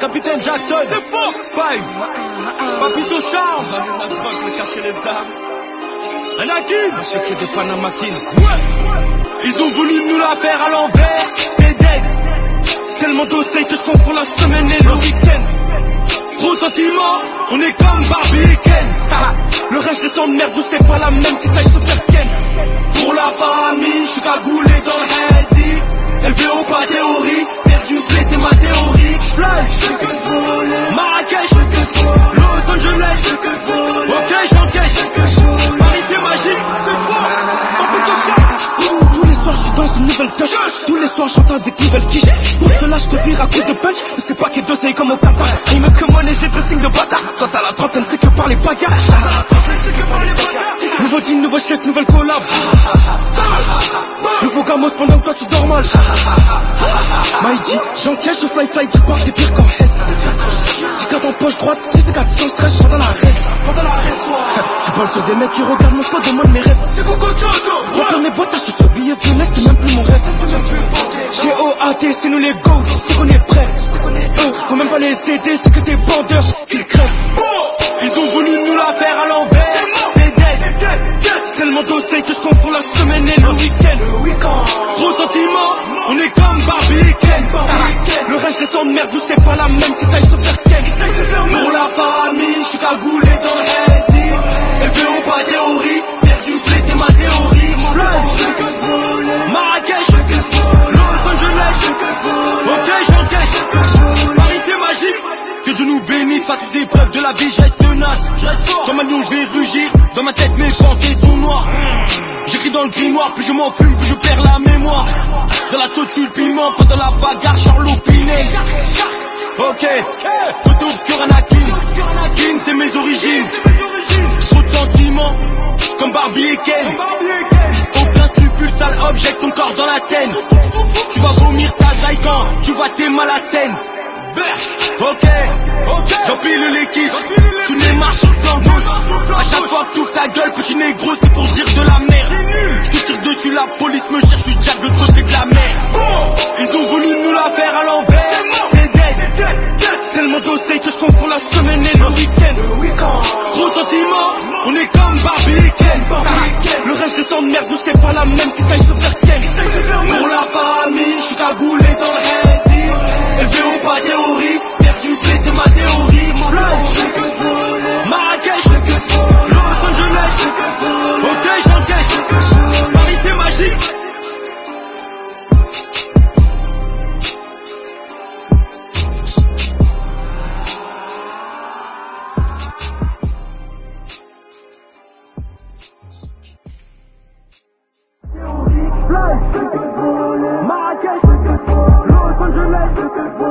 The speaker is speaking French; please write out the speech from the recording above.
capitaine Jackson. C'est faux. Five. Papito Charles. Ramène la drogue, le cacher les armes. Anakin. Le secret de Panama King. Ouais. Ils ont voulu nous la faire à l'envers. C'est dead. Tellement d'oseille que je confonds la semaine et le week-end. Gros sentiment, on est comme Barbie et Ken. Le reste des de merde, c'est pas la même qui s'aille se faire Ken. Pour la famille, je suis cagoulé dans le hazy. Élevé au pas théorie, perdu blé c'est ma théorie. J'fly, j'fais que voler. Marrakech, j'fais que voler. Los Angeles, j'fais que voler. Ok, j'encaisse, j'fais que voler. Paris c'est magique, c'est fort. Papito Charles. Tous les soirs je suis dans une nouvelle touch. Tous les soirs j'entends des nouvelles quiches. Pour cela je te vire à coups de punch. Je sais pas qui d'oseille comme au Qatar. Il me que monnaie, j'ai dressing de bâtard. Quand à la trentaine c'est que par les bagarres. Nouveau deal, nouveau chèque, nouvelle collab. Nouveau gamos pendant que toi tu dors mal. Maïdi, j'encaisse, je fly, tu pars des pires qu'en Hesse. 10 en poche droite, 10 4 sans stress, pendant la reste. Tu parles sur des mecs qui regardent mon spot, demande mes rêves. C'est Coco Jojo. Remplis mes bottes, je suis billet violet, c'est même plus mon rêve. G.O.A.T, c'est nous les go, c'est qu'on est prêts. Faut même pas les aider, c'est que des bandeurs qu'ils crèvent. Ils ont voulu nous la faire à l'envers. C'est dead. Tellement d'oseille que je confonds la semaine et le week-end. Gros sentiment, on est comme Barbie et Ken. Le reste des de merde, c'est pas la même qui s'aille se faire Ken. Pour la famille, je suis cagoulé dans le hazy. Élevé au pas théorie, perdu blé c'est ma théorie. Marrakech, Los Angeles, ok j'encaisse. Paris c'est magique, que Dieu nous bénisse face aux épreuves de la vie, je reste tenace. Comme un lion je vais rugir, dans ma tête mes pensées sont noires. J'écris dans le grimoire, plus je m'en fume, plus je perds la mémoire. Dans la sauce le piment, pendant la bagarre, Charlot Pinet. Ok, côté obscur Anakin, c'est mes origines. Trop de sentiments, comme Barbie et Ken. Aucun scrupule, sale object, ton corps dans la scène. Tu vas vomir ta graille quand tu vois tes mal à scène. Ok, j'empile les kisses. Tu n'es marche sur le flanc gauche. À chaque fois que tu ouvres ta gueule, petit négro, c'est pour dire de la merde. Je te tire dessus, la police me cherche, je suis déjà de l'autre côté de la mer. Ils ont voulu nous la faire à l'envers. C'est dead. Tellement d'oseille que je confonds la semaine et le week-end. Gros sentiment, on est comme Barbie et Ken. Le reste des de merde, c'est pas la même qui s'aille se faire Ken. Pour la famille, je suis cagoulé dans le hazy. Élevé au pas théorie, perdu blé c'est ma théorie. Marrakech, Los Angeles, ok j'encaisse. Paris c'est magique. Marrakech, Los Angeles.